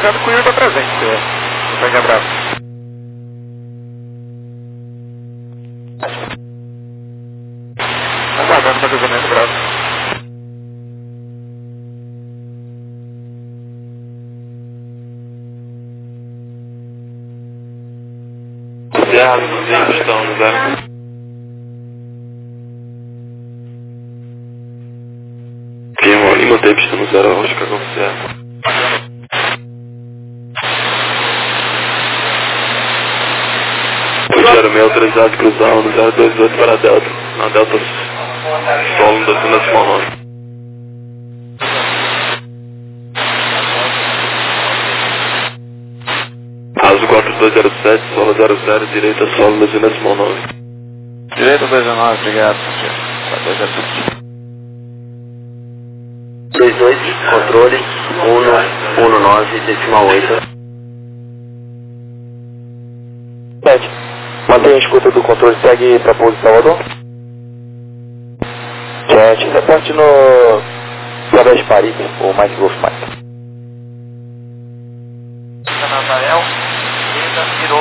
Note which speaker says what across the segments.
Speaker 1: autorizado com o IRBA presente, Companhia Bravo. Aguardando para cruzamento Bravo.
Speaker 2: Serra, Luzinho, estão no 0. Lima Davis, está no 0, acho que é o Serra. O 06 autorizado cruzar no 028 para a Delta, na Delta Solo da Zona Simão 9. Azul 4207, Solo 00, direita Solo da Zona Simão 9.
Speaker 1: Direita 219, obrigado. 4207.
Speaker 3: 28, controle 119, decimal 8.
Speaker 4: 7. Mantenha a escuta do controle, segue para pouso Salvador. 7. Reporte no Floresta Paris, ou Mike Golf Mike.
Speaker 1: Nazarel, Lida, virou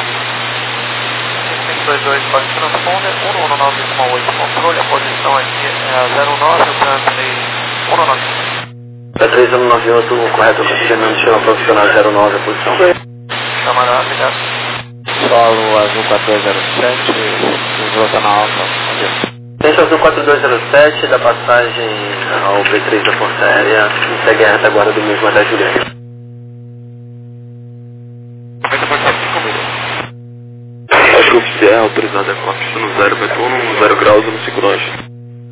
Speaker 1: 522, pode transponder, 119,8, controle, a posição aqui é a 09, o translate 119.
Speaker 3: Da 3198, correto, Fernando chama profissional 09, a posição.
Speaker 1: Camarada, obrigado. Solo azul 4207, volta na alta.
Speaker 3: Tente azul 4207, da passagem ao B3 da Força Aérea, e segue a retaguarda do mesmo até Juliette.
Speaker 2: Acho que o oficial autorizado é com a pista no 0, Betuno, 0 graus no 5 nós.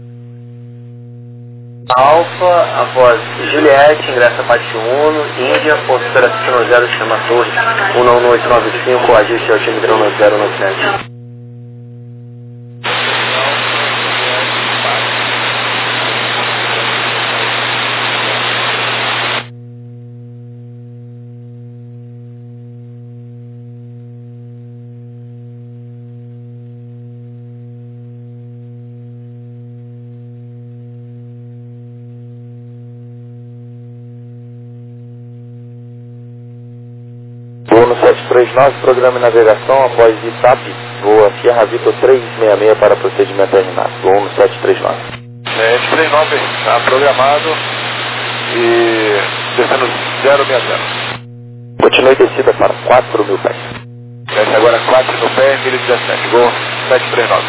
Speaker 3: Alfa, após Juliette, ingressa a parte 1, Índia, postura pista 0, chama Torre, 11895, ajuste ao time 097.
Speaker 4: Voo no 739, programa de navegação após ITAP, voa Sierra Vitor 366 para procedimento terminado. Voo no 739.
Speaker 1: 739, está programado e descendo 060.
Speaker 4: Continue descida para 4.000 pés.
Speaker 1: Desce agora 4 no pé, 1017, voo 739.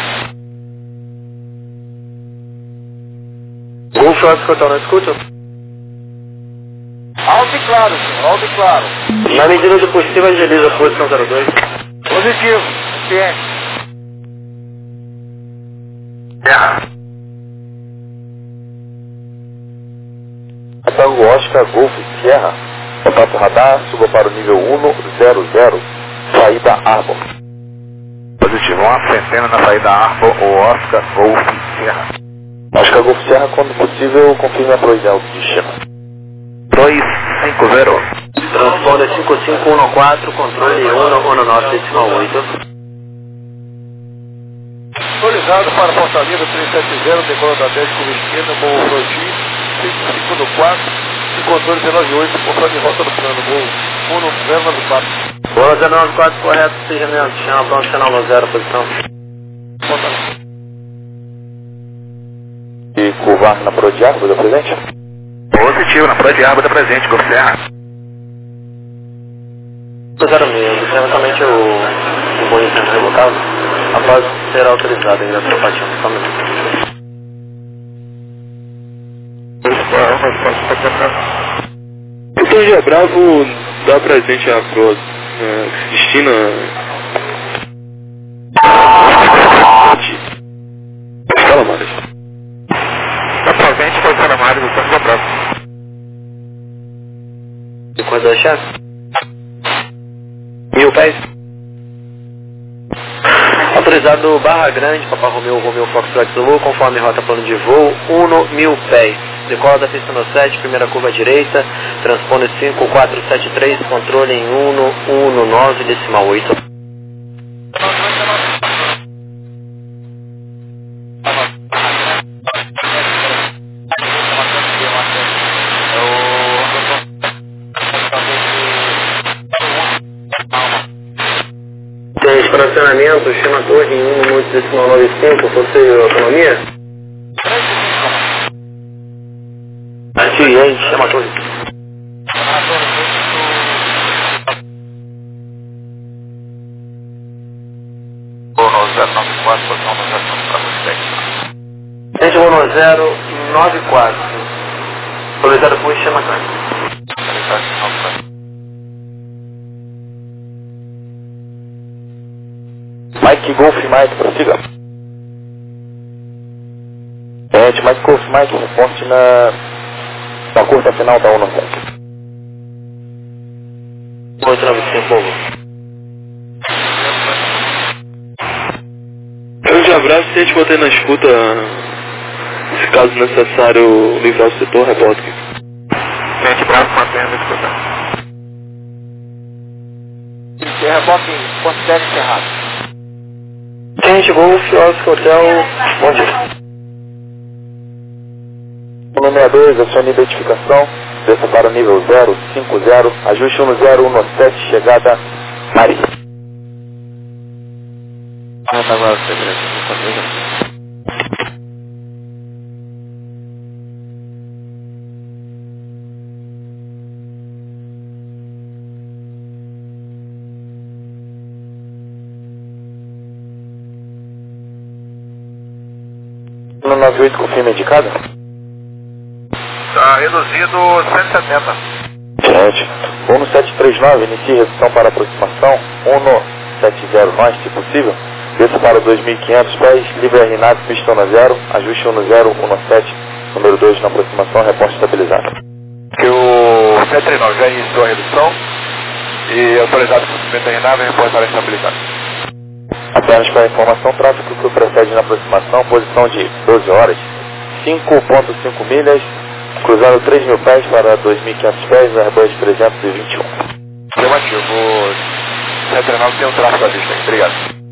Speaker 3: Golf Fox, Hotel, não escuta?
Speaker 1: Alto e claro, senhor, alto e claro.
Speaker 3: Na medida do possível, agiliza a posição 02.
Speaker 1: Positivo, ciente.
Speaker 4: Tango Oscar Golf Sierra, contato radar, suba para o nível 100, saída Arbor.
Speaker 1: Positivo, uma centena na saída Arbor, o Oscar Golf Sierra.
Speaker 4: Oscar Golf Sierra, quando possível, confirme a provisão de destino.
Speaker 1: 250.
Speaker 3: Transponder 5514, controle 119, decimal 8.
Speaker 1: Autorizado para Fortaleza 370, decola da 10 com esquerda, voo Froti, 5514, e controle 198, controle de rota do plano, voo 1094.
Speaker 3: Boa 094, correto, seja mesmo, chama profissional no 0, posição.
Speaker 4: E curvar na proa de água da presente?
Speaker 1: Positivo, na proa de água da presente, Golf Serra.
Speaker 3: 06, observavelmente o voo sendo revocado, após ser autorizado ainda para partir só um minuto.
Speaker 2: O Torre Bravo dá presente a proa Cristina. Calamares.
Speaker 1: Atualmente foi Calamares do Torre Bravo.
Speaker 3: E quando é chefe? 1000 pés. Autorizado Barra Grande, Papa Romeu Foxtrot Zulu, conforme rota plano de voo, 1000 pés. Decola da pista no 7, primeira curva direita, transpone 5473, controle em 119, decimal 8. Fracionamento, chama torre em 1.895, possui autonomia? Atiei, chama torre.
Speaker 1: Vou no 094, posição no 094 para você.
Speaker 3: Gente, vou no 094. Solicitado por chama torre.
Speaker 4: Mike Golf Mike, prossiga. Mike Golf Mike, reporte na curta final da 17.
Speaker 3: 895, povo.
Speaker 2: Grande abraço, se a gente manter na escuta, se caso necessário livrar o setor, reporte aqui.
Speaker 1: Gente, abraço, mantendo a escuta. Reboque em Ponte Cerrado.
Speaker 3: Gente, Golf, Oscar, Hotel, bom dia.
Speaker 4: 162, acione identificação, desça para o nível 050, ajuste 1017, chegada Maria.
Speaker 1: Agora, segredo, vou fazer.
Speaker 4: No 98, confirma indicada?
Speaker 1: Está reduzido 170.
Speaker 4: Gente, 1739, inicie redução para aproximação, 170 nós, se possível, desça para 2.500 pés, livre RNAV, pistão na 0, ajuste 1017, número 2 na aproximação, reporte estabilizado.
Speaker 1: Que o 739 já iniciou a redução e autorizado o cumprimento da RNAV e reportará estabilizado.
Speaker 4: Apenas para informação, tráfego que precede na aproximação, posição de 12 horas, 5.5 milhas, cruzando 3.000 pés para 2.500 pés, Airbus 321.
Speaker 1: Afirmativo, o 739 tem um tráfego à vista aí, obrigado.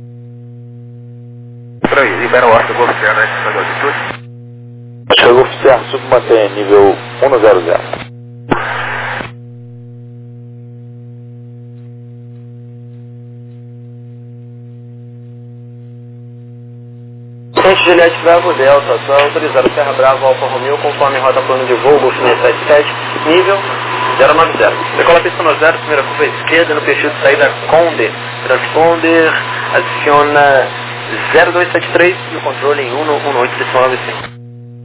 Speaker 1: Por aí, libera o ordem do Golf Sierra, né? Na altitude.
Speaker 4: Chegou oficial, submantém nível 100.
Speaker 3: Gente, Juliette Bravo Delta, só autorizado Serra Bravo Alfa Romeo, conforme rota plano de voo, Golf 677, nível 090. Decola a pista no 0, primeira curva à esquerda, no perfil de saída Conde. Transponder, adiciona 0273 e o controle em 118.95.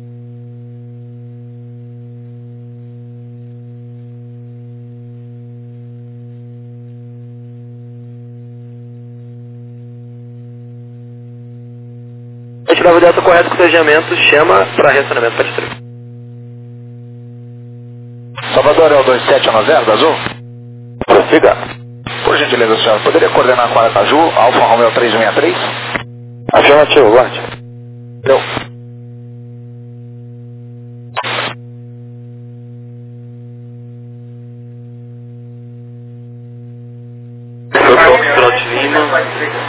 Speaker 3: Bravo Delta correto com tejamento, chama para reacionamento para distrito.
Speaker 1: Salvador é o 2790 da Azul?
Speaker 4: Prossiga.
Speaker 1: Por gentileza, senhor, poderia coordenar com a Aracaju, Alfa Romeo 3163?
Speaker 4: Afirmativo, guarde.
Speaker 1: Deu.
Speaker 2: Foxtrot Lima,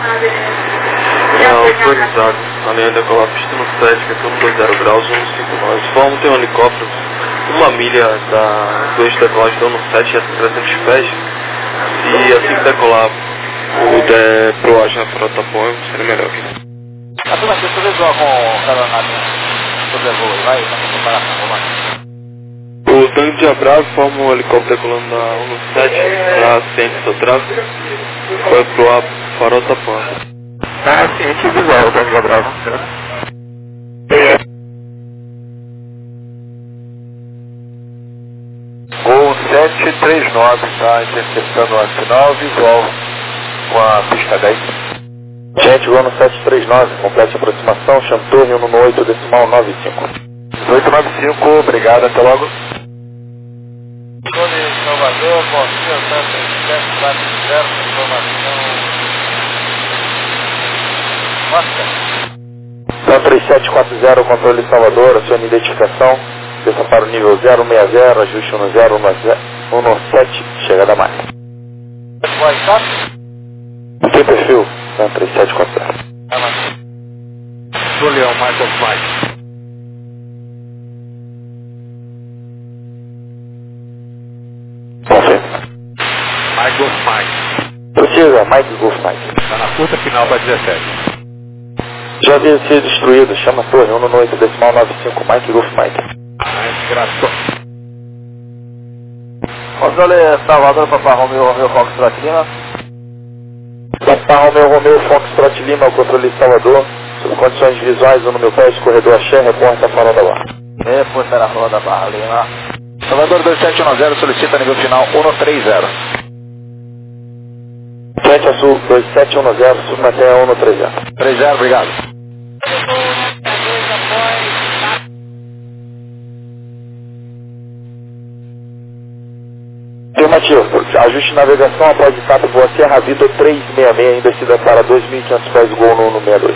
Speaker 2: autorizado, a linha decolar pista no 7, que é tudo 20 graus, 159. Vamos ter um helicóptero, 1 milha da 2 decolagem do 17 a 300 pés, e assim que decolar o der pro Aja frota apoio, seria melhor aqui.
Speaker 1: Afirmativo, você resolve com o cara na linha sobrevoo aí, vai, na comparação, vamos lá.
Speaker 2: O tanque de Abravo forma um helicóptero decolando da 17 para ciente do tráfego, foi pro A farol tapando.
Speaker 1: Ah, ciente visual, o tanque de Abravo. Gol 739 está interceptando o S9, visual com a pista 10.
Speaker 4: Gente, voo no 739, complete a aproximação, Chantorne 118, decimal 95.
Speaker 1: 1895, obrigado, até logo.
Speaker 5: Salvador, bom dia, 740, informação.
Speaker 4: Então 3740, controle de Salvador, acione identificação, desça para o nível 060, ajuste 1017, chegada a mais. Tem perfil, 3740.
Speaker 1: Julião, Michael Flight.
Speaker 4: Confirma.
Speaker 1: Michael Flight.
Speaker 4: Possível, Mike Golf Mike.
Speaker 6: Está na curta final para 17.
Speaker 4: Já havia sido destruído, chama a torre, 1 no 8, decimal 95, Mike Golf Mike.
Speaker 6: Graças.
Speaker 1: Controle Salvador, Papa Romeo Foxtrot Lima.
Speaker 4: Papa Romeo Foxtrot Lima, o controle de Salvador, sob condições visuais, 1 no meu pé, escorredor Axé, reporta a farol da barra.
Speaker 1: Reporta a farol da barra, Lima. Salvador 2710 solicita nível final 130.
Speaker 4: Frente a sul 2710, submatéria 130.
Speaker 1: 30, obrigado.
Speaker 4: Afirmativo, ajuste de navegação após etapa boa Serra Vida 366 em descida para 2.500 pés, gol no 62.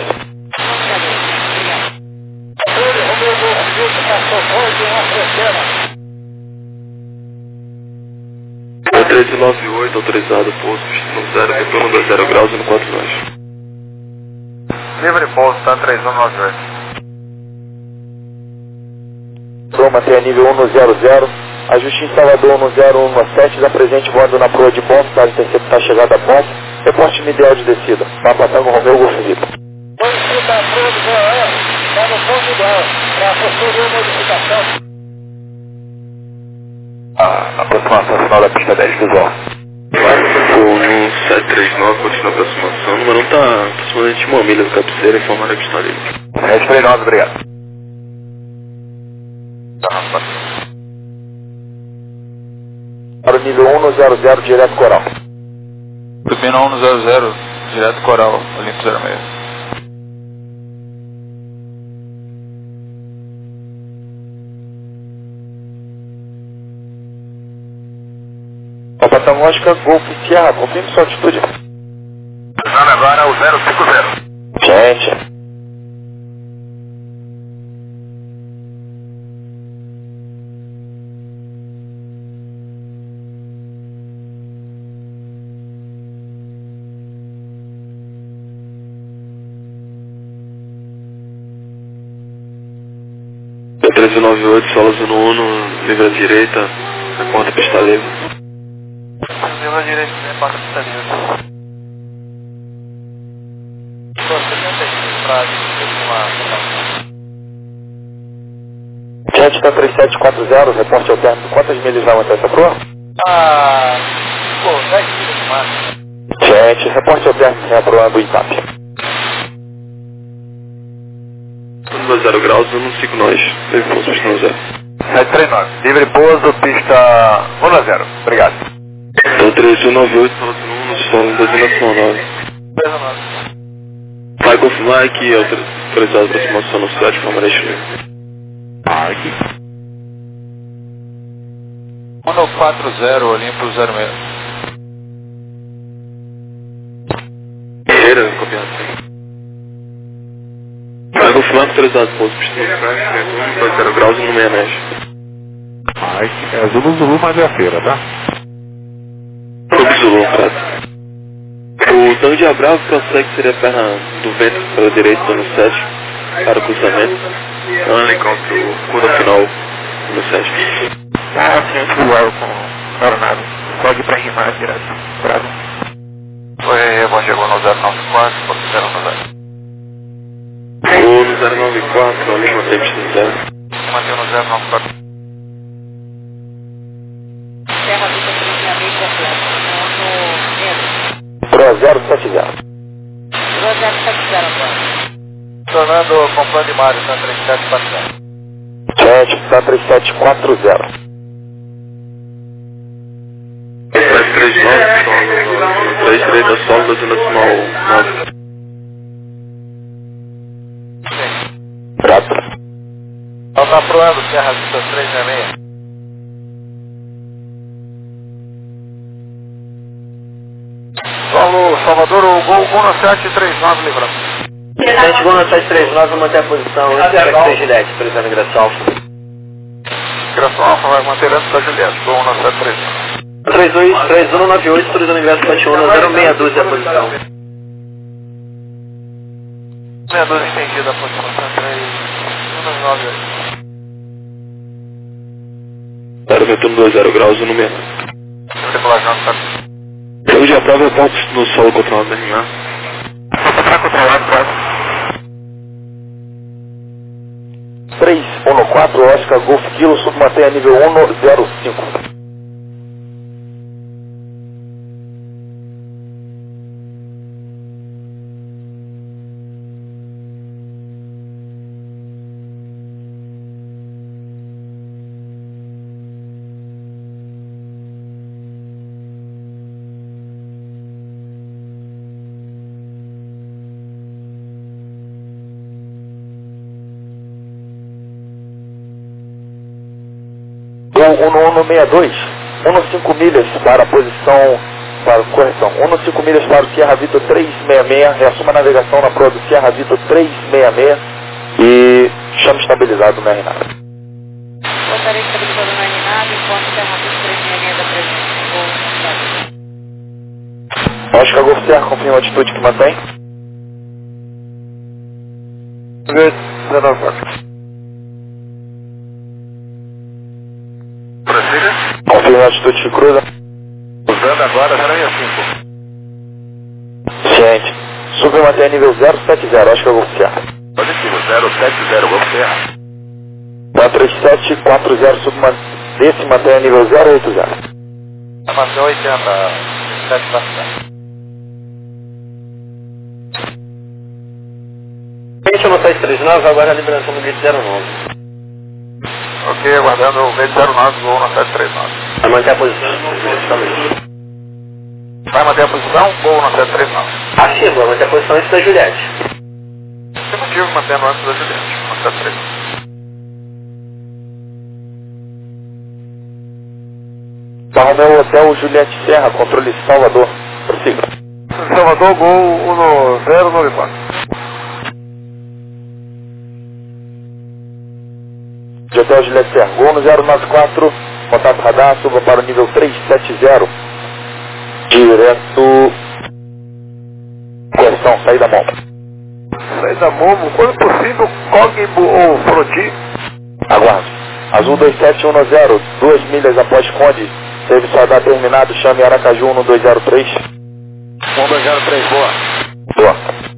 Speaker 2: É 1398, autorizado, pouso, no 0, retorno 20 graus e no 4 nós.
Speaker 1: Livre pouso, tá 3198.
Speaker 4: Roma tem a nível 1 no 00, ajuste em Salvador 1 no 0117, da presente voando na proa de ponto para interceptar a chegada a ponto, reporte ideal de descida, Papa Tango Romeo Golf Vitor.
Speaker 5: Solicita a proa do VOR, está no ponto ideal, para posterior modificação.
Speaker 1: A aproximação final da pista 10, visual.
Speaker 2: Vou no 739, continua a aproximação. O número 1 está aproximadamente 1 milha do cabeceira, informando que está livre.
Speaker 1: 739, obrigado.
Speaker 4: Para o nível 1 no 00, direto coral.
Speaker 6: Turbina 1 no 00, direto coral, Olimpo 06.
Speaker 4: Papa Tango Oscar, Golf Sierra, confirme sua altitude.
Speaker 1: Usando agora o 050.
Speaker 4: Gente.
Speaker 2: É 1398, solos no 1, livre à direita, reporta pista livre.
Speaker 1: Livre à direita, reporta pista livre.
Speaker 4: Gente, está 3740, reporte ao término. Quantas milhas vai aumentar essa proa?
Speaker 5: Pô, 10 milhas de máximo.
Speaker 4: Gente, reporte ao término sem a proa do ITAP.
Speaker 2: 20 graus, 1 nós. Livre pouso, pista no 0.
Speaker 1: 739. Livre pouso, pista 1 a 0. Obrigado.
Speaker 2: Então 1398, solos no 1, no solo 299. Vai confirmar que autorizado a aproximação no 7, permanente livre.
Speaker 6: Mike. 140, Olimpo 06.
Speaker 2: Guerreira, copiado. Vai confirmar que autorizado pouso, pista no 7, retorno 20 graus e no 69.
Speaker 6: Mike, é Zulu, mas é a feira, tá?
Speaker 2: Clube Zulu, cara. O Tango de Abravo consegue ser a perna do vento pela direita no 7 para o cruzamento. Então ele encontra o curva final no 7.
Speaker 6: Ah, sim, voar com aeronave. Pode ir pra rimar direto. Bravo.
Speaker 1: Foi, bom, chegou no 094, pode ser no 0.
Speaker 2: Vou no 094, ali mantém pista no 0.
Speaker 1: Mantém no 094.
Speaker 7: Terra Vista 366 completo.
Speaker 4: Proa 070.
Speaker 7: 070 agora.
Speaker 1: Tornando com plano de Mário, está 3740.
Speaker 4: Gente, está 3740.
Speaker 2: 339, solo, 330, solo, 209.
Speaker 4: Prato.
Speaker 1: Então está proando, Serra Vista 366. Solo, Salvador, o gol 1739, livrando.
Speaker 3: Gente, gol no 739, vou manter a posição. Esse é o Juliette, autorizando a ingressão alfa.
Speaker 1: Ingressão alfa vai manter antes da Juliette, gol 1739.
Speaker 3: 3198, autorizando ingresso 71, 062 é a posição.
Speaker 1: 62 estendida a posição, 3198.
Speaker 2: Era retorno 20 graus e no 69.
Speaker 1: Decolagem, tá?
Speaker 2: altitude, a prova é pontos no solo controlado da RNA.
Speaker 6: Está controlado, próximo.
Speaker 4: 314 Oscar Golf Kilo, submantenha nível 105. Gol 1162, 15 milhas para a posição, correção, 15 milhas para o Sierra Vitor 366, reassuma a navegação na proa do Sierra Vitor 366 e chame estabilizado na RNAV.
Speaker 7: Voltarei estabilizado na RNAV enquanto Sierra Vitor 366 da presença.
Speaker 4: Oscar Golf Sierra, confirma a altitude que mantém.
Speaker 1: 19
Speaker 4: Confirma a altitude que cruza.
Speaker 1: Usando agora 065.
Speaker 4: Ciente. Sub e mantém nível 070, Oscar Golf Sierra.
Speaker 1: Positivo, 070, Golf Sierra.
Speaker 4: 43740, desse mantém nível 080.
Speaker 1: Mantém 80, 740.
Speaker 3: 21 agora a liberação do grid 09.
Speaker 1: Ok, aguardando o meio 09, voo na 739.
Speaker 3: Vai manter a posição.
Speaker 1: Vai manter a posição, voo na 739.
Speaker 3: Ativo, vai manter a posição antes da Juliette.
Speaker 1: Afirmativo, mantendo antes da Juliette, na 739.
Speaker 4: Romeu Hotel Juliette Serra, controle Salvador. Prossiga.
Speaker 1: Salvador, gol 1094.
Speaker 4: De Hotel Juliette Serra, gol no 094, contato radar, suba para o nível 370. Direto. Correção, saída mão.
Speaker 1: Saída Momo, quando possível, Cogbo ou Froti.
Speaker 4: Aguardo. Azul 2710, 2 milhas após Conde. Serviço radar terminado, chame Aracaju 1203.
Speaker 1: 1203, boa.
Speaker 4: Boa.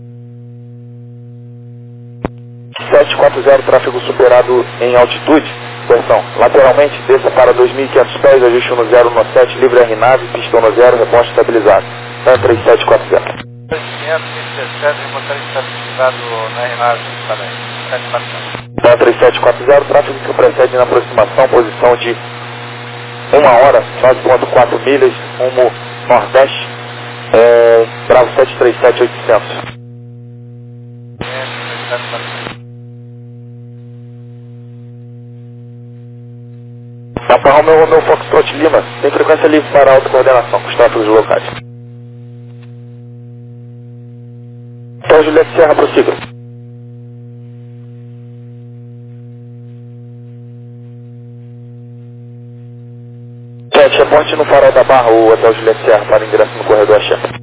Speaker 4: 740, tráfego superado em altitude. Correção. Lateralmente, desça para 2.500 pés, ajuste no 017, livre RNAV, pistão no 0, reposte estabilizado. 3740.
Speaker 1: 517, remotor estabilizado na RNAV também.
Speaker 4: 3740, tráfego que precede na aproximação, posição de 1 hora, 9.4 milhas, rumo nordeste, Bravo 737-800. Papa Romeu Foxtrot Lima, tem frequência livre para autocoordenação com os tráfegos locais. Então, Juliette Serra, prossiga. Gente, reporte no farol da Barra o Hotel Juliette Serra para ingresso no corredor chefe.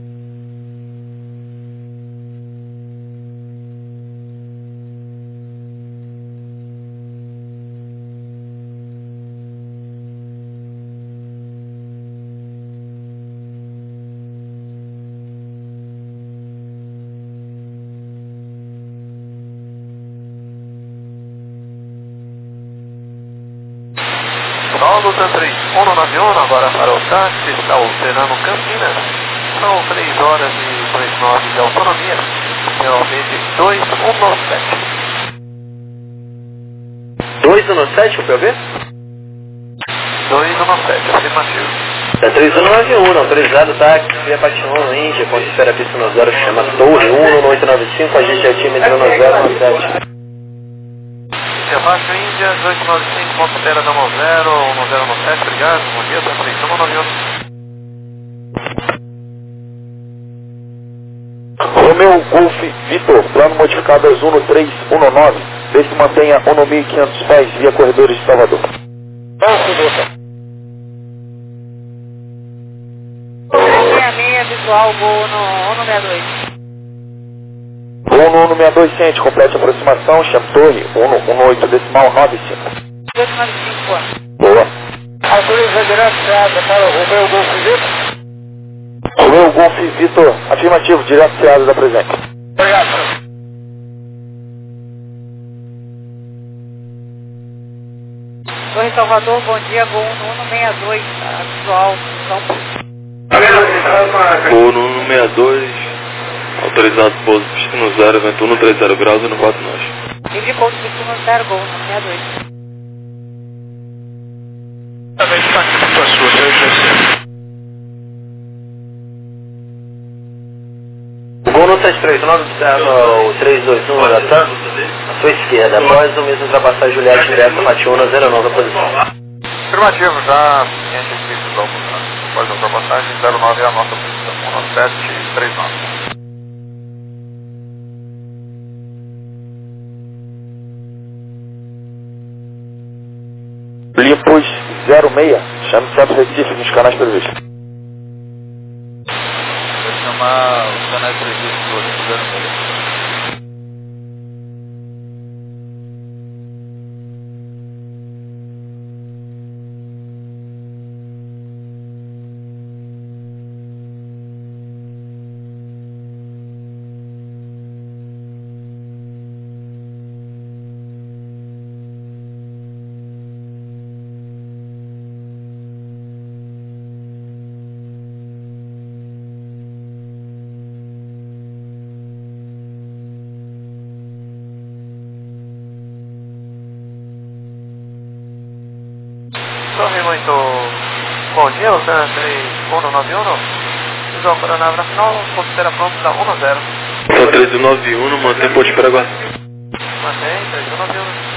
Speaker 1: Solo 3191, agora para o táxi, está operando Campinas. São 3 horas e 29 de autonomia, realmente 2197.
Speaker 3: 217 o POV?
Speaker 1: 297, afirmativo.
Speaker 3: É 3191, autorizado táxi via Patinho, Índia, quando espera a pista no 0, chama Torre 11895, a gente já tinha entrando no 017.
Speaker 1: Abaixo Índia, 295, ponto Terra da 10, 1097, obrigado, bom dia, tá 3191.
Speaker 4: Romeu Golf Vitor, plano modificado azul no 3119, vê se mantenha 1.500 pés via corredores de Salvador.
Speaker 7: Meia visual, gol no 162.
Speaker 4: Gol no 162, ciente, complete a aproximação, chame Torre 118.95.
Speaker 7: 295.
Speaker 4: Boa.
Speaker 5: Autoriza direto para o Romeu Golf Vitor.
Speaker 4: Alce Vitor, afirmativo, direto Seara da presente.
Speaker 5: Obrigado, senhor.
Speaker 7: Torre Salvador, bom dia, gol 162, visual, São Paulo.
Speaker 2: Voo no 162, autorizado pouso, pista no 0, vento 130 graus e no 4 nós.
Speaker 7: Livre pouso, pista no 0, gol 162.
Speaker 5: Também está aqui para a sua, senhor GC.
Speaker 3: Gol no 73, nós observa o 321 da TAM, à sua esquerda, após o mesmo ultrapassar Juliette direto Matiúna, 09 posição.
Speaker 1: Afirmativo, já ciente aqui do Dalmo, após a ultrapassagem, 09 é a nossa posição, 1739.
Speaker 4: Limpos 06, chame Centro Recife nos canais previstos.
Speaker 1: Vou chamar os canais previstos do Olimpo 06. Torre, muito bom dia, o San 3191. Visual para a nave final, considera pronto da 10.
Speaker 2: Só 1391, mantém ponte para agora.
Speaker 1: Mantém, 3191.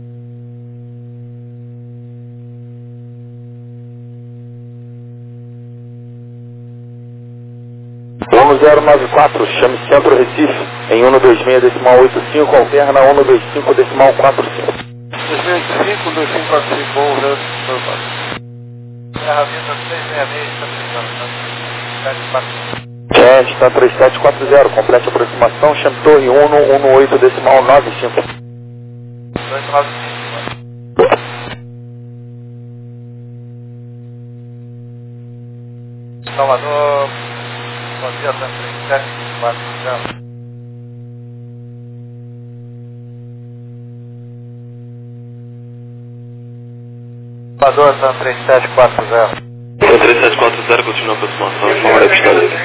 Speaker 4: 1094, chame Centro Recife, em 126,85, alterna 125,45.
Speaker 1: 2005, 2545, bom, Rio do Sul. Terra Vida 666,
Speaker 4: Gente, está 3740, complete a aproximação, chame Torre 118,95.
Speaker 1: 295. Salvador, bom dia, 3740. Salvador, San 3740.
Speaker 2: Só 3740, continua a aproximação, informa a pista dele.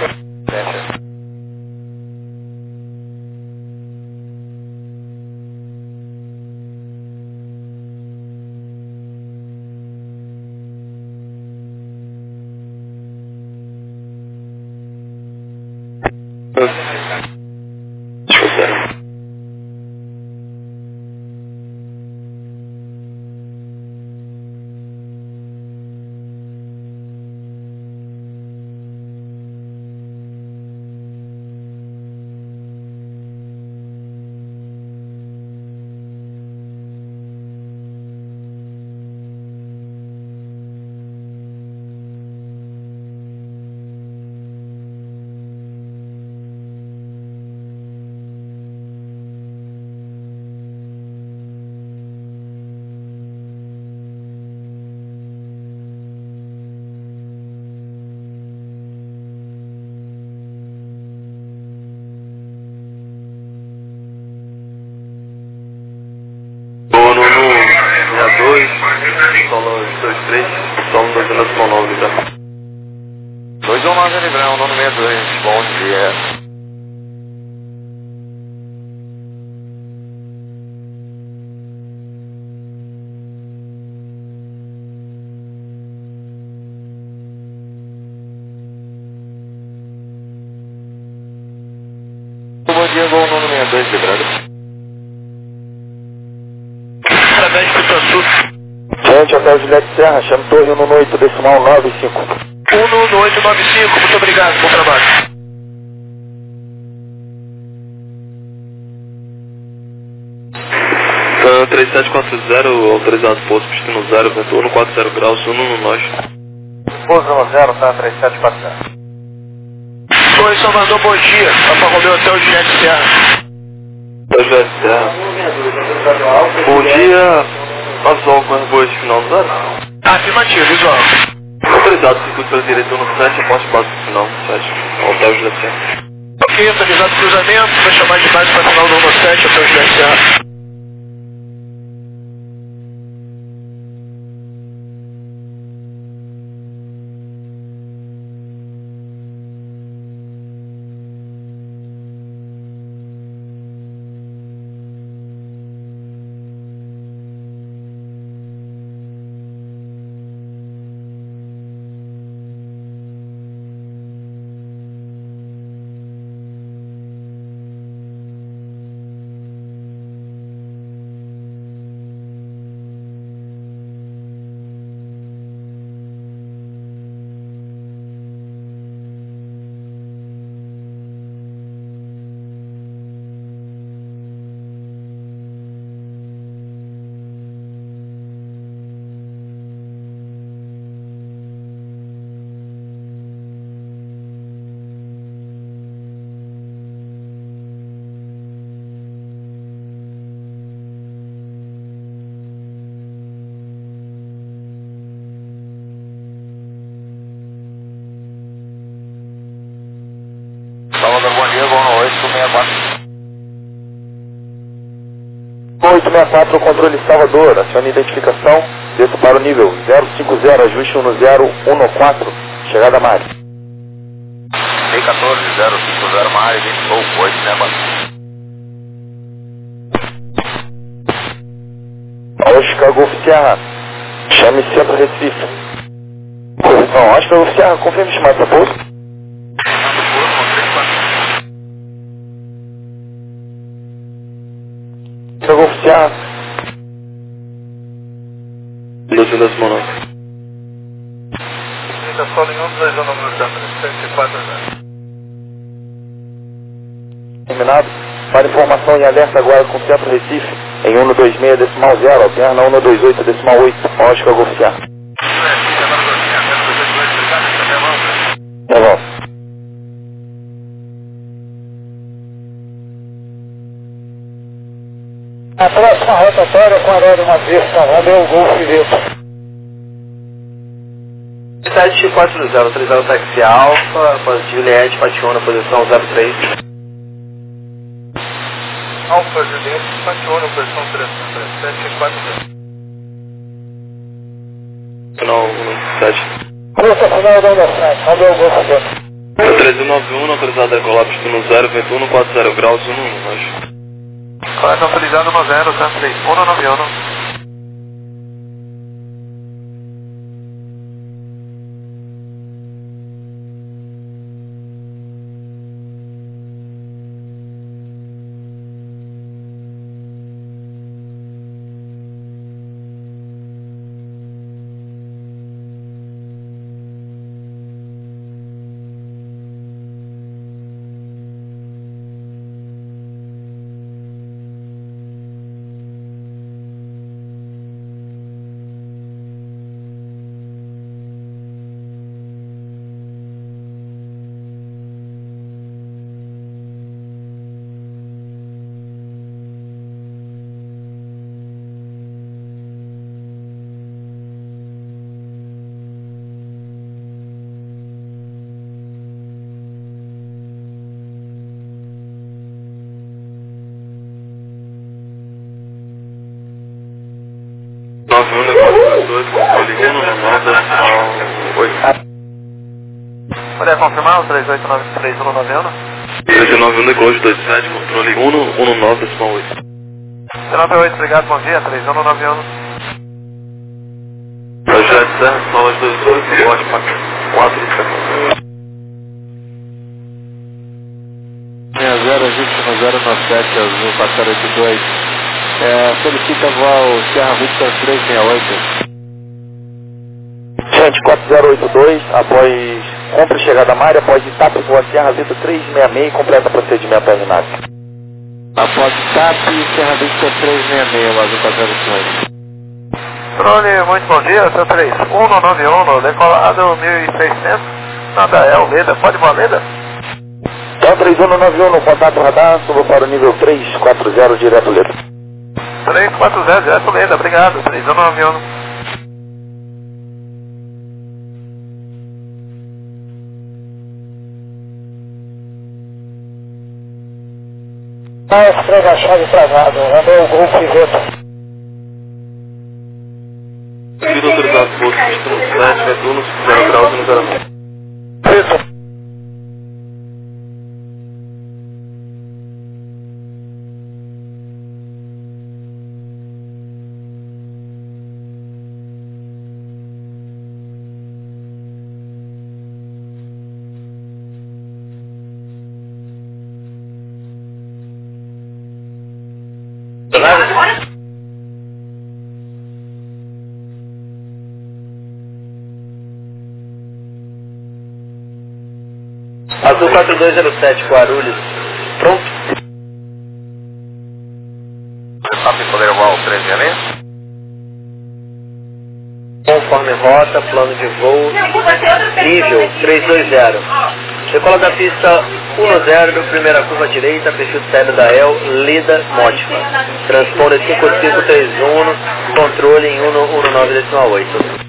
Speaker 2: Solo 23, solo 299, tá?
Speaker 1: 219 Livrão, nono 62, bom dia. Bom dia, gol nono 62, Livrão.
Speaker 5: Parabéns pro Sul.
Speaker 4: Gente, Hotel Juliette Serra, chame Torre 118,95.
Speaker 5: 11895, muito obrigado, bom trabalho.
Speaker 2: San 3740, autorizado pouso, pista no 0, vento 140 graus, 1 no nós.
Speaker 1: Pouso no 0, tá 3740.
Speaker 5: Oi, Salvador, bom dia. Papa Romeu, Hotel Juliette Serra.
Speaker 2: Juliette Serra. Bom dia, visual com as boas final do 0.
Speaker 5: Afirmativo, visual.
Speaker 2: Autorizado, circuito pela direita 17, aposte básico final 7, hotel José Serra.
Speaker 1: Ok, autorizado cruzamento, vou chamar de base para final do 17, hotel José Serra.
Speaker 4: Salvador, bom dia, voo no 864. 864, controle Salvador, acione identificação, desça para o nível 050, ajuste 1014, chegada a Mari.
Speaker 8: T14, 050, Mari, 20 pouco, 864.
Speaker 4: Oscar Golf Sierra, chame Centro Recife. Correção, Oscar Golf Sierra, confirme chamada para pouso. Golf Sierra.
Speaker 2: 12 da Simonov.
Speaker 1: Ainda solo em 1, 2, 1, número 104,
Speaker 4: Terminado. Para informação e alerta agora com Centro Recife, em 126 decimal 0, alterna 128 decimal 8, Oscar Golf Sierra. Tá bom.
Speaker 5: A próxima rotatória com horário Madrid, Romeu Golf Vitor.
Speaker 3: 740, autorizado táxi Alfa, após Juliette, Pationa, posição 03.
Speaker 1: Alfa Juliette, Pationa, posição 740.
Speaker 2: Final 17.
Speaker 5: Ruta final da Underside, Romeu Golf Vitor.
Speaker 2: 1391, autorizado a decolar pistão 0, vento 140 graus, 1, acho.
Speaker 1: Coleta autorizado no 0, 3, 191. Puder confirmar o 3893
Speaker 2: 1391, decolagem 27, controle 119 decimal 8.
Speaker 1: 98, obrigado, bom dia, 3191.
Speaker 2: Projeto Serra, solas 28, lote 4 do Serra.
Speaker 3: 60, ajuste no 097, azul, 482. Solicita voo Serra Victor 368.
Speaker 4: Gente, 4082, após compra e chegada a Mari, após TAP, voa Serra Victor 366 e completa procedimento aeronáutico.
Speaker 3: Após TAP, Serra Victor 366, azul 482.
Speaker 1: Drone, muito bom dia, seu 3191, decolado 1600, nada é o Leda, pode voar Leda?
Speaker 4: Então 3191 no contato radar, suba para o nível 340 direto Leda.
Speaker 1: 340 direto Leda, obrigado, 3191.
Speaker 5: entrega a chave travado, andou o Golf Gota.
Speaker 2: Devido autorizado por pista no 7, retorno 0 graus no 09.
Speaker 5: Isso.
Speaker 3: Azul 4207, Guarulhos. Pronto?
Speaker 8: Sabe poder voar o 13
Speaker 3: Conforme rota, plano de voo, nível 320. Decola da pista 10, primeira curva direita, perfil sério da EL, Lida Mótima. Transponder 5531, controle em 119,8.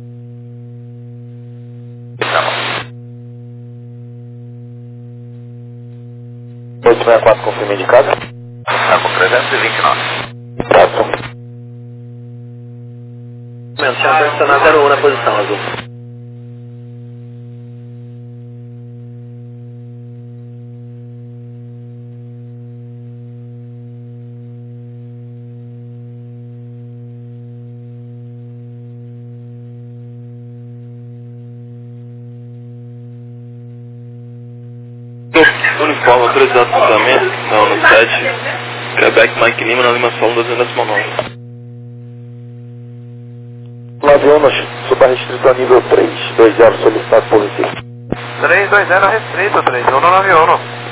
Speaker 4: 864, confirma indicado.
Speaker 8: Está com 329.
Speaker 4: Certo.
Speaker 3: Chama posicionar 01 na posição azul.
Speaker 2: Uniforme autorizado para cruzamento, não, no 7, Quebec, Mike Lima, na Lima Solo 219.
Speaker 4: 91, suba restrito a nível 320, solicitado por Recife.
Speaker 1: 320 restrito, 3191.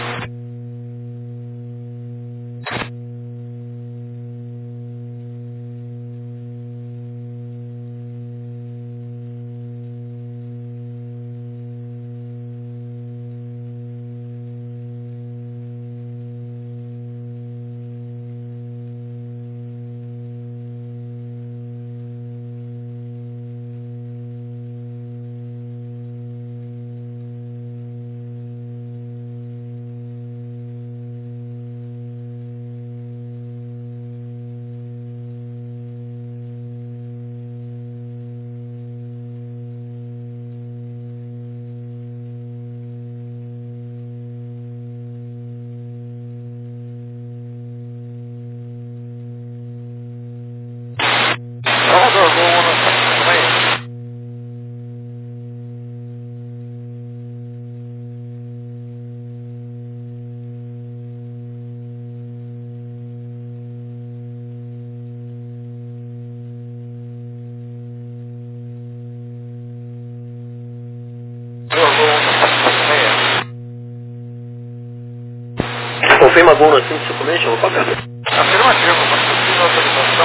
Speaker 3: Confirma Gol no 556, eu vou pagar.
Speaker 1: Afirmativo, possível autorização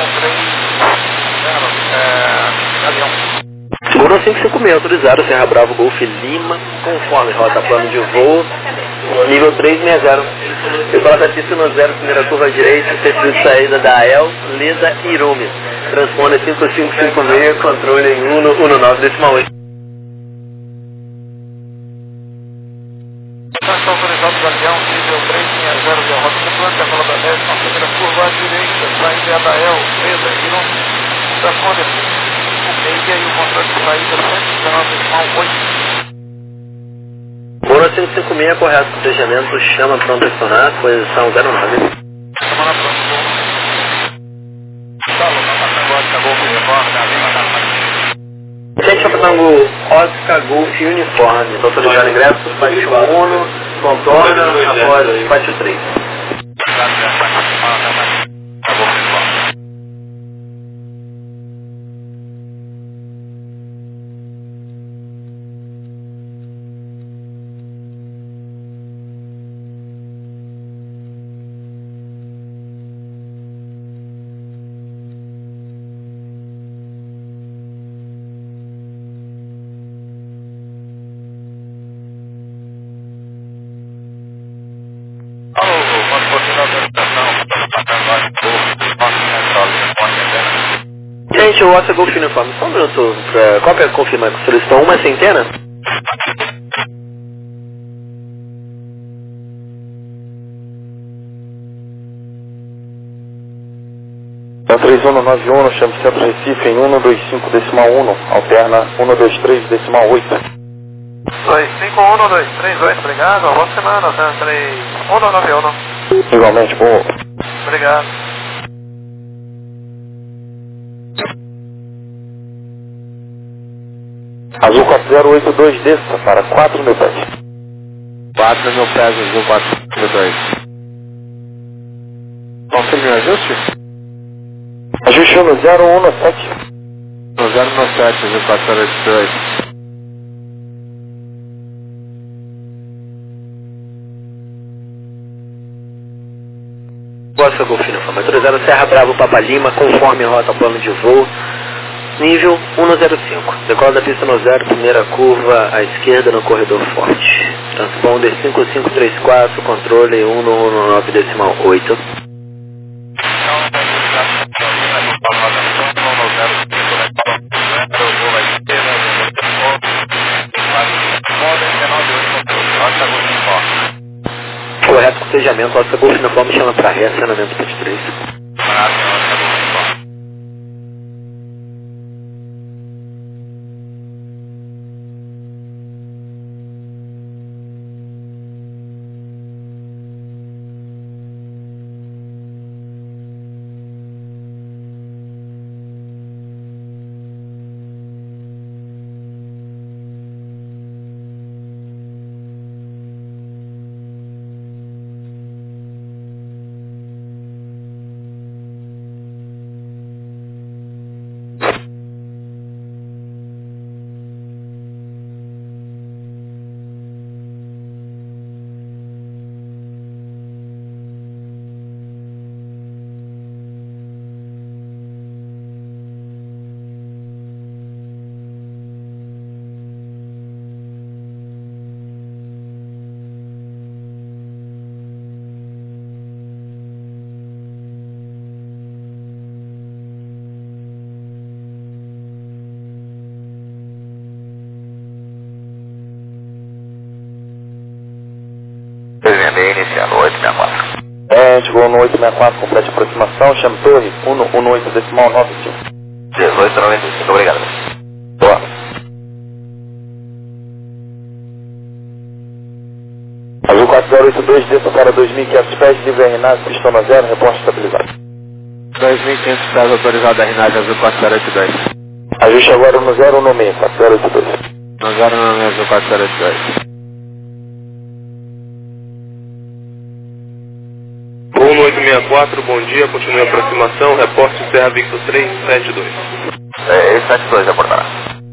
Speaker 1: 3 avião.
Speaker 3: Gol no 556, autorizado, Serra Bravo, Golf Lima, conforme rota plano de voo, nível 360. Decola da pista no 0, primeira curva direita, perfil de saída da AEL, Lida Irume. Transponder 5556, controle em 119,8.
Speaker 1: Está autorizado o avião, nível 360 de rota circulante, decola da 10, na primeira curva à direita, saída da AEL, Lida Irume. Transponder 5556 e o controle de saída 119,8.
Speaker 3: Gol no 556, correto, protegimento, chama pronto a acionar, posição 09.
Speaker 1: Semana próxima. Salo, agora acabou o uniforme da Lima da
Speaker 3: Gente, Tango Oscar Golf Uniforme, estou autorizando ingresso, despachou 1, contorna após despacho 3. Gente, o Oscar Golf Uniforme, só um minuto, qual que é a confirma? Solicitou uma centena?
Speaker 4: É 3191, chame Centro Recife em 125,1, alterna 123,8.
Speaker 1: 2512338, obrigado, boa semana, 3191.
Speaker 4: Igualmente, bom.
Speaker 1: Obrigado.
Speaker 4: Azul 4082, desça para 4.000 pés.
Speaker 3: 4.000 pés, Azul 482. Confirme o ajuste?
Speaker 4: Ajuste no 017.
Speaker 3: No 017, Azul 482. Boa Golfina, forma autorizada Serra Bravo Papa Lima, conforme rota plano de voo, nível 105. Decola da pista no 0, primeira curva à esquerda no corredor forte. Transponder 5534, controle 119,8. Correto cotejamento, nossa Golfina forma chama para ré, acionamento para 3.
Speaker 8: Iniciando 864.
Speaker 4: Chegou no 864, complete aproximação, chame torre 118,95.
Speaker 8: 1895, obrigado.
Speaker 4: Boa. Azul 4082, desça para 2.500 pés, livre RNAV, pistão a 0, reporte estabilizado.
Speaker 3: 2.500 pés autorizado a RNAV Azul 4082.
Speaker 4: Ajuste agora no 016, 4082.
Speaker 3: No 016 Azul 4082.
Speaker 2: 1864, bom dia, continue a aproximação, reporte Serra Victor 372.
Speaker 8: 72, abordará.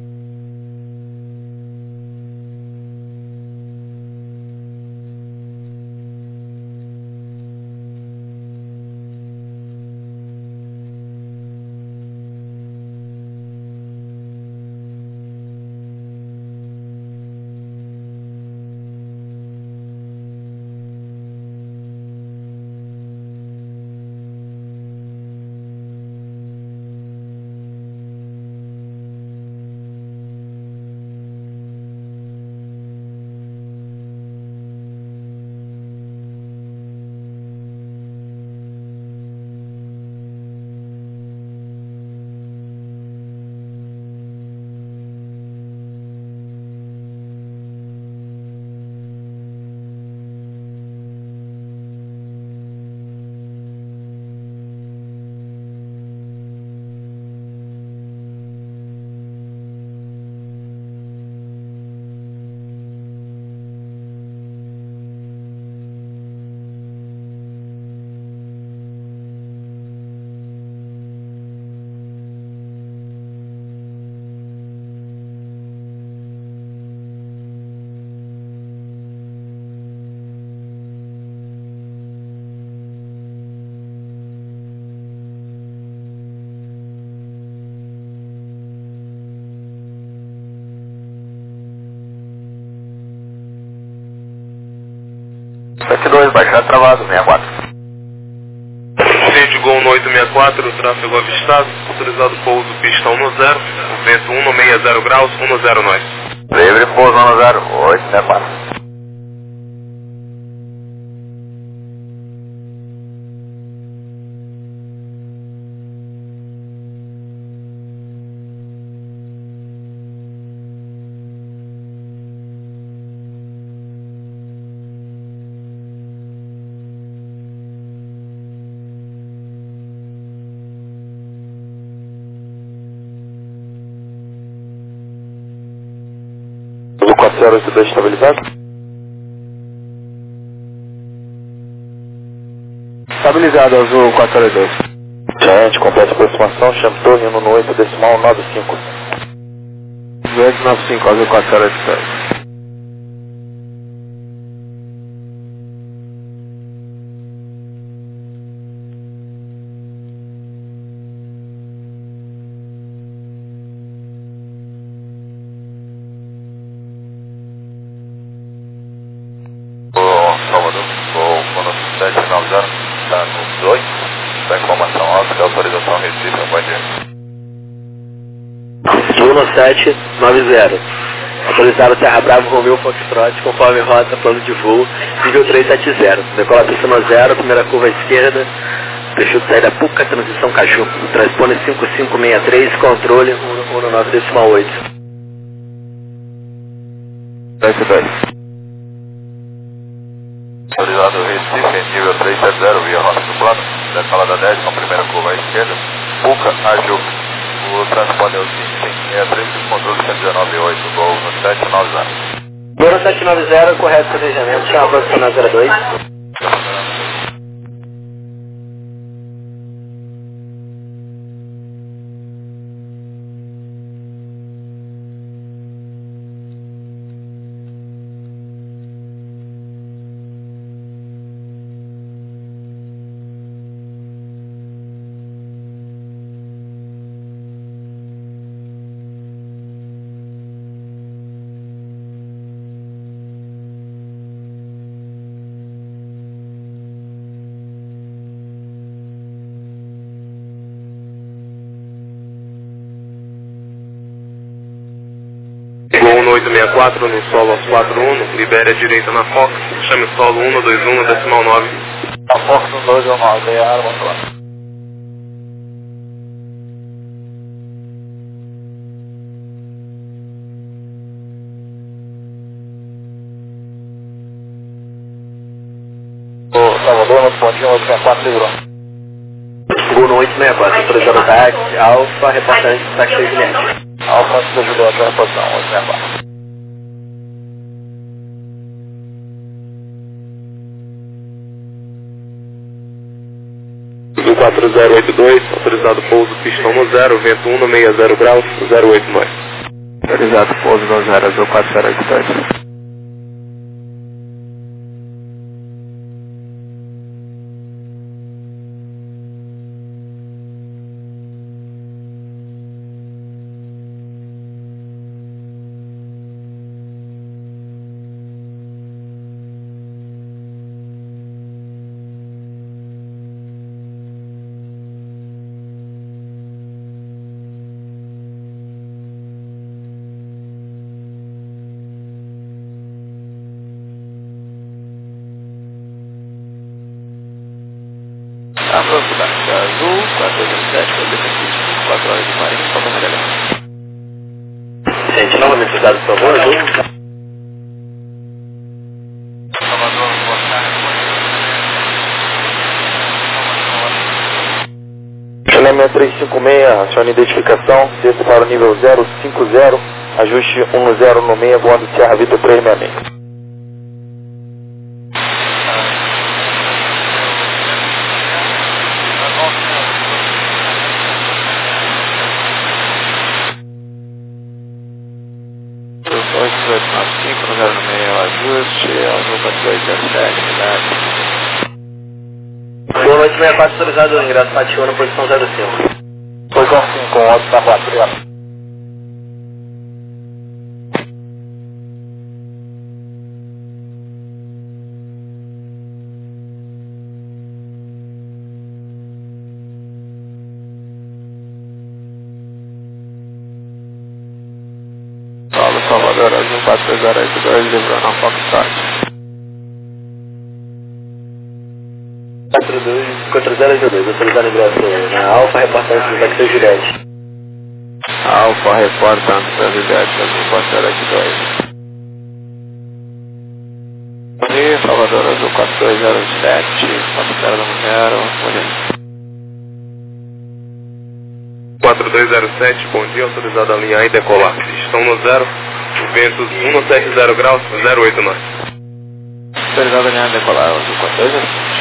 Speaker 8: Baixar travado, 64.
Speaker 2: Rede Gol no 864, tráfego avistado, autorizado pouso pistão no 0, vento 160 graus, 109.
Speaker 8: Livre pouso no 0, 864.
Speaker 4: 4082 estabilizado.
Speaker 3: Estabilizado, Azul 402.
Speaker 4: Giant, completa aproximação, chame torre 1 decimal 95.
Speaker 3: 295, Azul 482.
Speaker 8: Salvador, voo Fono 790, está no 2, está informação alta, da autorização Recife, pode ir.
Speaker 3: Juno 790. Autorizado Serra Bravo, Romeu Foxtrot, conforme rota, plano de voo, nível 370. Decola pista no 0, primeira curva à esquerda, perfil de saída Puca, transição Caju. Transpone 5563, controle 19 decimal 8.
Speaker 4: 2.
Speaker 8: Autorizado Recife, nível 370, via rota do plano, decolada 10, com a primeira curva à esquerda, Puca, Aju. O transponder é o 5563, controle 119.8, voo no 790.
Speaker 3: Voo no 790, correto planejamento, chama a posição na 02.
Speaker 2: Gol no 864, no solo aos 41, libere a direita na Fox, chame solo 121, decimal 9.
Speaker 4: A Fox 219, é a arma lá. Salvador, nosso pontinho 864, livrou.
Speaker 3: Gol no 864, autorizado táxi, Alfa, reportante, táxi Juliette.
Speaker 4: Alfa, antes da Juliette, a reposição 864.
Speaker 2: Do 4082, autorizado pouso pistão no 0, vento 160 graus, 089.
Speaker 3: Autorizado pouso no 0, Azul 4082.
Speaker 4: A velocidade da Azul 427, para 4 horas e 40, falta melhor.
Speaker 3: Gente, novamente os dados, por favor, Azul.
Speaker 1: Salvador, boa tarde.
Speaker 4: Chilema 356, acione identificação, desça para o nível 050, ajuste 10 no meio, voando Sierra Vitor 366.
Speaker 3: Boa noite, 64, autorizado, ingresso Pationa, na posição 05.
Speaker 4: Posição 5, com óbito na 4, obrigado. Salvador, Azul 4082, livrando a Foxtrot.
Speaker 3: 4082, autorizado ingresso na Alfa, reportante do táxi Juliette.
Speaker 4: Alfa, reportante da Juliette, Azul 4082. E Salvador, Azul 4207, Foxtrot 0,
Speaker 2: 4207, bom dia, autorizado a alinhar e decolar. Estão no 0, ventos 170 graus, 08 norte.
Speaker 3: Autorizado a linha decolar, Azul 42.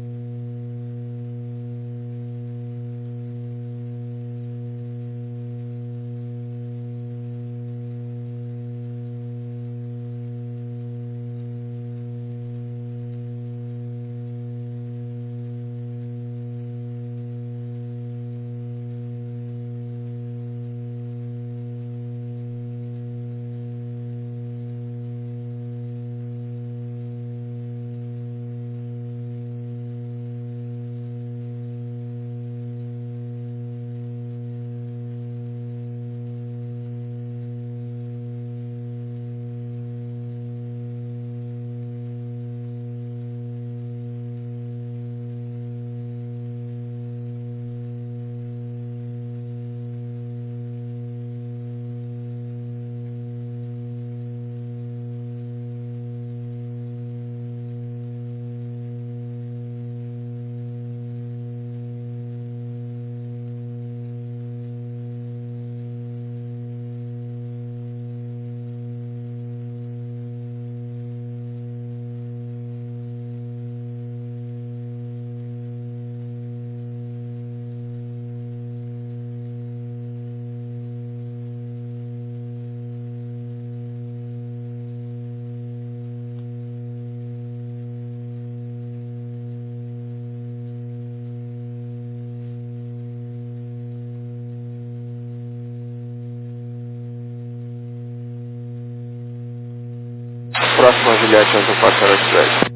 Speaker 3: Próxima Juliette, Azul 402.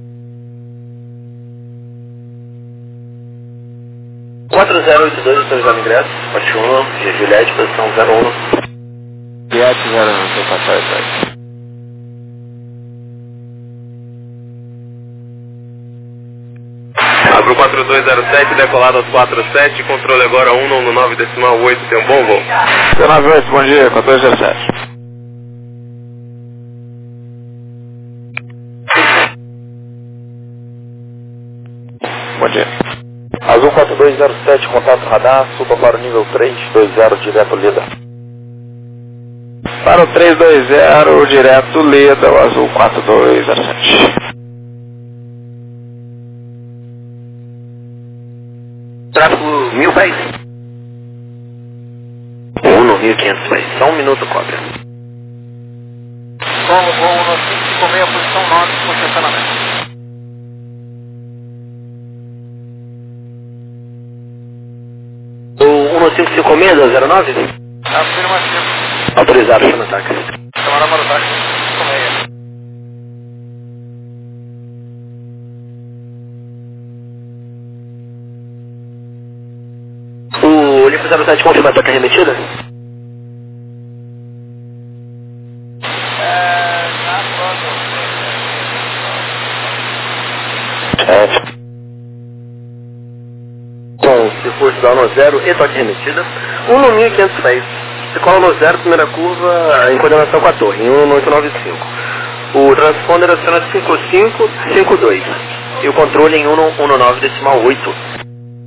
Speaker 3: 4082, autorizado ingresso, parte 1, Juliette, posição 01. Juliette 01, Azul 402.
Speaker 2: Abro 4207, decolado aos 47, controle agora 199,8, tem um bom voo.
Speaker 3: 198, bom dia, 4217. Bom dia.
Speaker 4: Azul 4207, contato radar, suba para o nível 320, direto Leda.
Speaker 3: Para o 320, direto Leda, o Azul 4207. Tráfego 1000 pés. 1500 pés. Só um minuto, cópia.
Speaker 1: Como voo 1556, posição 9, com estacionamento.
Speaker 3: O 1556 da 09?
Speaker 1: Afirmativo.
Speaker 3: Autorizado, chama táxi.
Speaker 1: Chamada para o táxi 1556.
Speaker 3: O Olimpo 07 confirma a toca remetida? Bom, se for estudar no 0 e toque remetida, 1 no 1500 pés. Se cola no 0, primeira curva, em coordenação com a torre, em 1895. O transponder aciona 5552 e o controle em 119,8.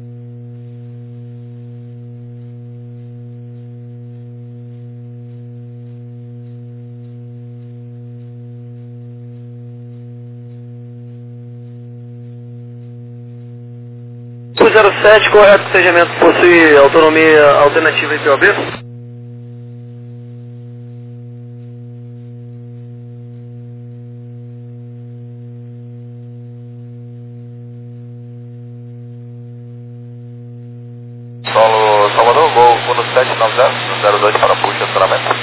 Speaker 3: O 07, correto, procedimento possui autonomia alternativa em POB?
Speaker 8: Solo Salvador, Gol 1790, 02 para puxa, estacionamento.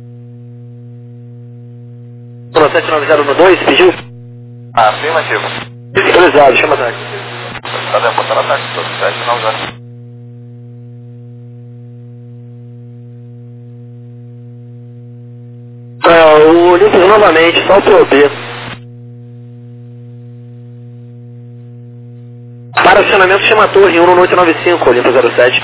Speaker 3: 1790 no 2, pediu?
Speaker 8: Afirmativo.
Speaker 3: Autorizado, chama táxi.
Speaker 8: Está demonstrando ataque, 1790.
Speaker 3: O Olympus novamente, só o POB. Para acionamento chama a torre, 11895, Olympus 07.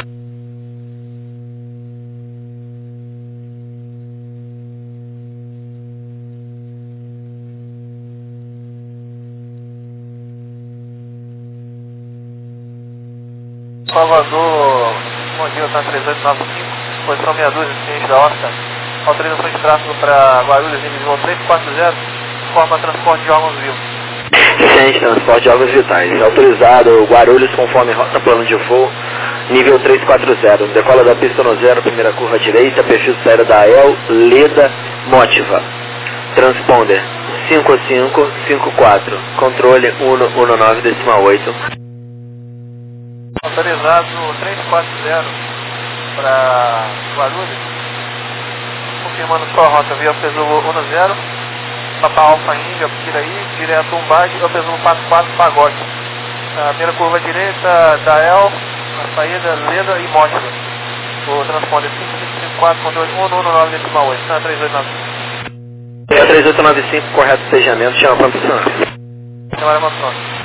Speaker 1: Salvador, bom dia, tá 3895, posição 62, ciente da Oscar, Autorização de tráfego para Guarulhos em nível 340, forma transporte de órgãos vivos.
Speaker 3: Ciente, transporte de órgãos vitais. Autorizado Guarulhos conforme rota plano de voo, nível 340. Decola da pista no 0, primeira curva direita, perfil de saída da AEL, Leda, Motiva. Transponder 5554, controle 119,8.
Speaker 1: Autorizado 340 para Guarulhos, confirmando sua rota via Pesulo 10, Papa Alfa Índia, Piraí, direto Umbag, Pesulo 44, Pagode. A primeira curva direita da EL, a saída Leda e Mótica. O transponder 5554, controle 119,8, na 3895.
Speaker 3: 3895, correto fechamento, chama para funcionar.
Speaker 1: Chamada Matrônica.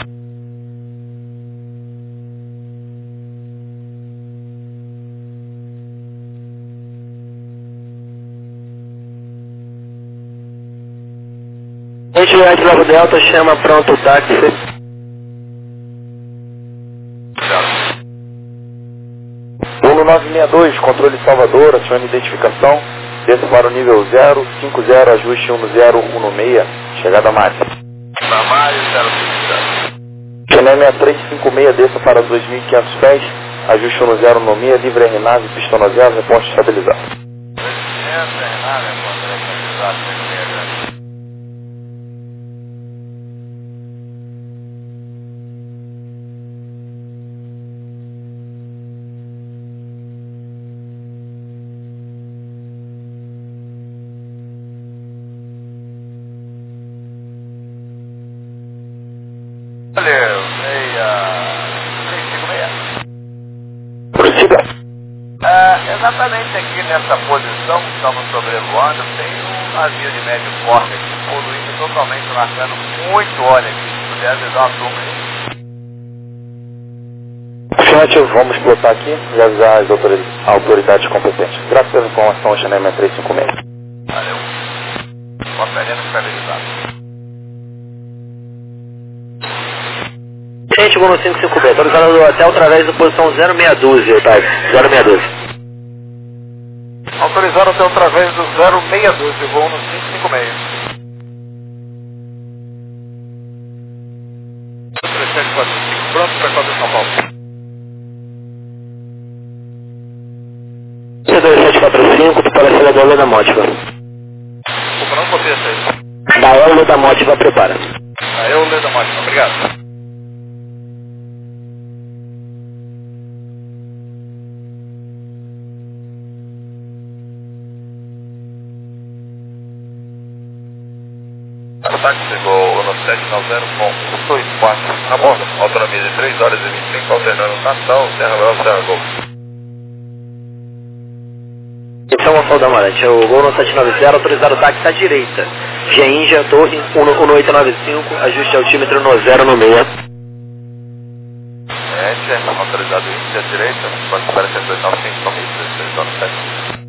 Speaker 3: Juliette Bravo Delta, chama pronto o táxi.
Speaker 4: Voo 962, controle Salvador, acione identificação. Desça para o nível 050, ajuste 1016, chegada máxima.
Speaker 8: Ramalho 050.
Speaker 4: Xené 6356, desça para 2.500 pés, ajuste 1016, livre RNAV, pista no 0, reposte estabilizado.
Speaker 8: 2.500, RNAV, reposte estabilizado, 660. Valeu, 656.
Speaker 4: Prossiga.
Speaker 8: Exatamente aqui nessa posição que estamos sobrevoando, tem um navio de médio porte aqui, poluindo totalmente, marcando muito óleo aqui. Se puder avisar uma turma aí.
Speaker 4: Afirmativo, vamos plotar aqui e avisar as autoridades competentes. Graças pela informação, Xené 6356.
Speaker 8: Valeu. Conferência estabilizada.
Speaker 3: Gente, vou no 55B, autorizado do hotel através da posição 0612, tá? 0612.
Speaker 1: Autorizado até através do 0612, voo no 556.
Speaker 8: 3745, pronto para fazer São Paulo.
Speaker 3: C2745, para a cidadã Leda Mótiva.
Speaker 8: Desculpa, não botei essa aí.
Speaker 3: Da EL Leda Mótiva, prepara.
Speaker 8: Aí eu leio da máquina, obrigado. Ataque chegou no 790 com 24 na borda, autonomia de 3 horas e 25, alternando Natal, Serra Leão, Serra Gol.
Speaker 3: Então, Gonçalo da Amarante, o Gol no 790, autorizado o táxi à direita. Geinja, Torre, 1895, ajuste altímetro no 096.
Speaker 8: Autorizado índice à direita, pode para 785, comigo, 16,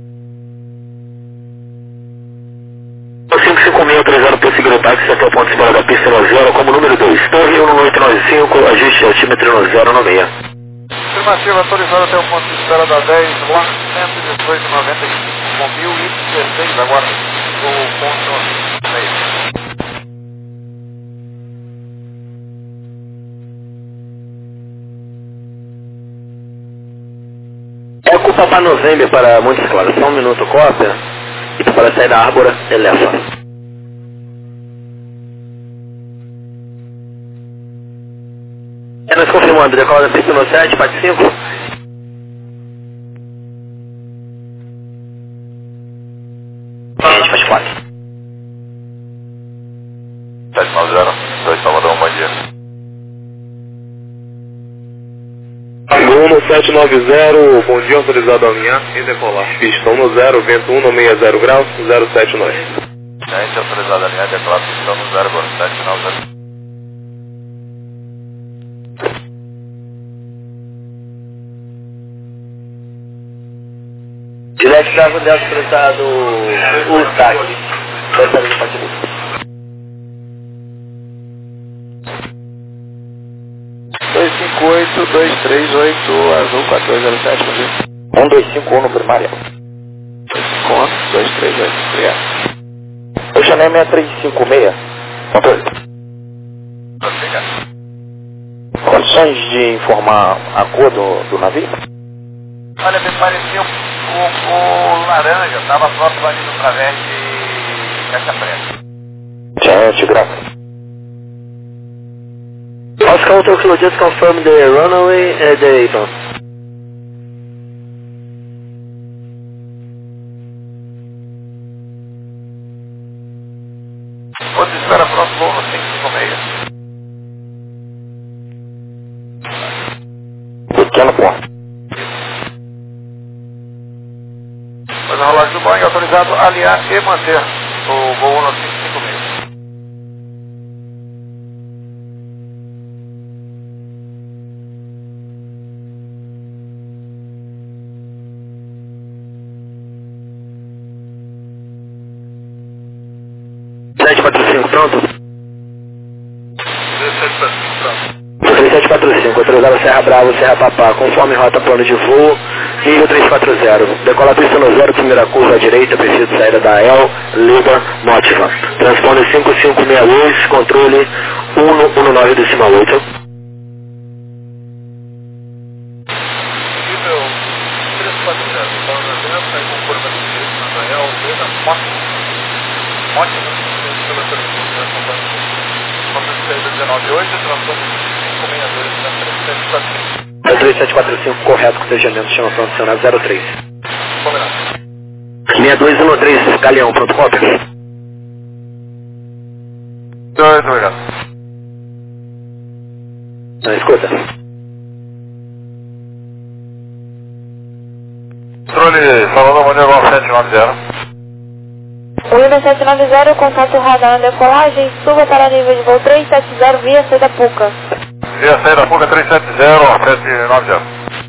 Speaker 3: 556, autorizado por seguir o táxi até o ponto de espera da pista no 0, como número 2. Torre 1895, ajuste altímetro no 096.
Speaker 1: Afirmativa, autorizado até o ponto de espera da 10, lá 118,95, com 1016, agora o ponto 6.
Speaker 3: Eco Papa November para Montes Claros, só um minuto, cópia. E para sair da Árbora, eleva. Nós confirmando, decola da pista no 7, parte 5. Gente, faz 4.
Speaker 8: 790, 2 Salvador, bom dia.
Speaker 2: Gol no 790, bom dia, autorizado a alinhar e decolar. Pistão no 0, vento 1,60 graus, 079.
Speaker 8: Gente, autorizado a alinhar e decolar, pistão no 0, agora 790.
Speaker 3: Direto Bravo Delta, autorizado o táxi. Vai sair do partido.
Speaker 1: 258-238, azul 4207,
Speaker 4: 1251 no primário.
Speaker 3: Conta, 238, obrigado.
Speaker 4: Oceané 6356. Controle. Condições de informar a cor do navio?
Speaker 1: Olha, me parecia o laranja, estava próximo ali do través de Caixa Preta.
Speaker 4: Gente, graças.
Speaker 3: Oscar Hotel Kilo, just confirm the runway and the IBAN.
Speaker 1: Quando espera próximo voo no 556.
Speaker 4: Pequeno ponto.
Speaker 1: Mas a rolagem do Boeing autorizado a alinhar e manter o voo no 556.
Speaker 3: Pronto? 3745, autorizado Serra Bravo, Serra Papá, conforme rota plano de voo, nível 340. Decola pista no 0, primeira curva à direita, perfil de saída da El, Liba, Motiva. Transponder 5562, controle 119 decimal 8.
Speaker 1: Nível 340, plano na direita, com curva de direita, na El, Liba, Motiva. Motiva.
Speaker 3: 3745, correto, com fechamento, chama condicionado 03.
Speaker 1: Combinado.
Speaker 3: 6213, Galeão, pronto, cópia.
Speaker 1: Obrigado.
Speaker 3: Não, escuta.
Speaker 1: Controle, falando Manuel 790.
Speaker 9: Wilda 790, contato radar na decolagem, suba para nível de voo 370 via saída Puca.
Speaker 1: Via saída Puca 370, 790.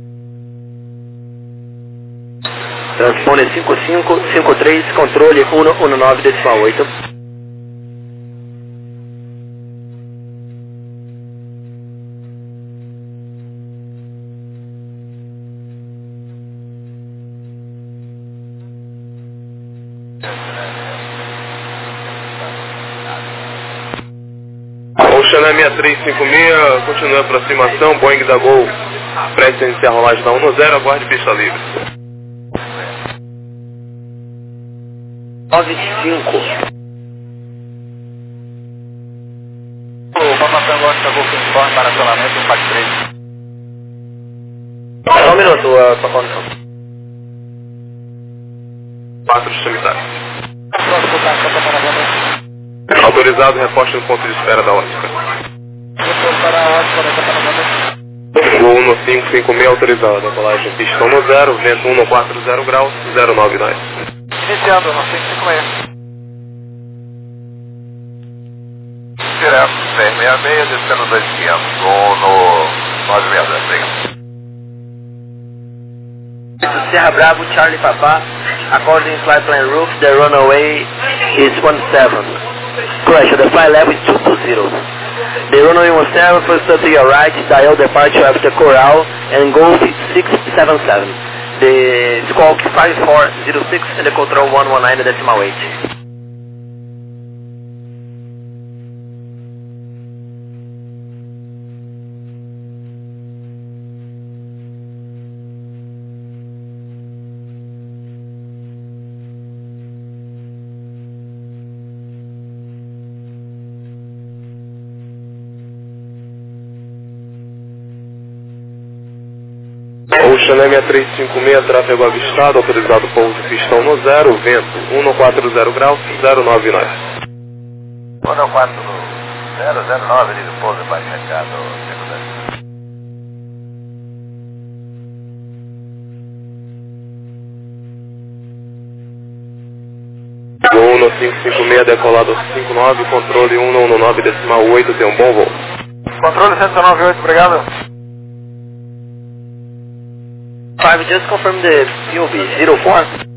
Speaker 3: Transponder 5553, controle 119 decimal 8.
Speaker 2: Oceané 6356, continua a aproximação, Boeing da Gol, presta iniciar a rolagem da 10, aguarde pista livre.
Speaker 3: 95.
Speaker 1: O Papai agora está conforme para acionamento do PAC 3.
Speaker 3: Só um minuto, sua condição.
Speaker 2: 4 extremidades. Autorizado, reposte no ponto de espera da ótica. Voo no 556 autorizado, decolagem pistão no 0, vento 140 graus, 099.
Speaker 1: Iniciando no 556. Direto, 666, descendo 2500, voo no 960, obrigado.
Speaker 3: Serra Bravo, Charlie Papa, according to flight plan roof, the runway is 17. Correction, the flight level is 220. The runway 17, first up to your right, dial departure after Coral, and Golf 677. The squawk 5406 and the control 119 decimal 8.
Speaker 2: Oceané 6356, tráfego avistado, autorizado pouso pistão no 0, vento 140 graus, 099.
Speaker 1: 140, 009 ali do pouso para checar do secundário.
Speaker 2: Voo no 556, decolado 59, controle 119 decimal 8, tem um bom voo.
Speaker 1: Controle 198, obrigado.
Speaker 3: 5, just confirm the POB 04.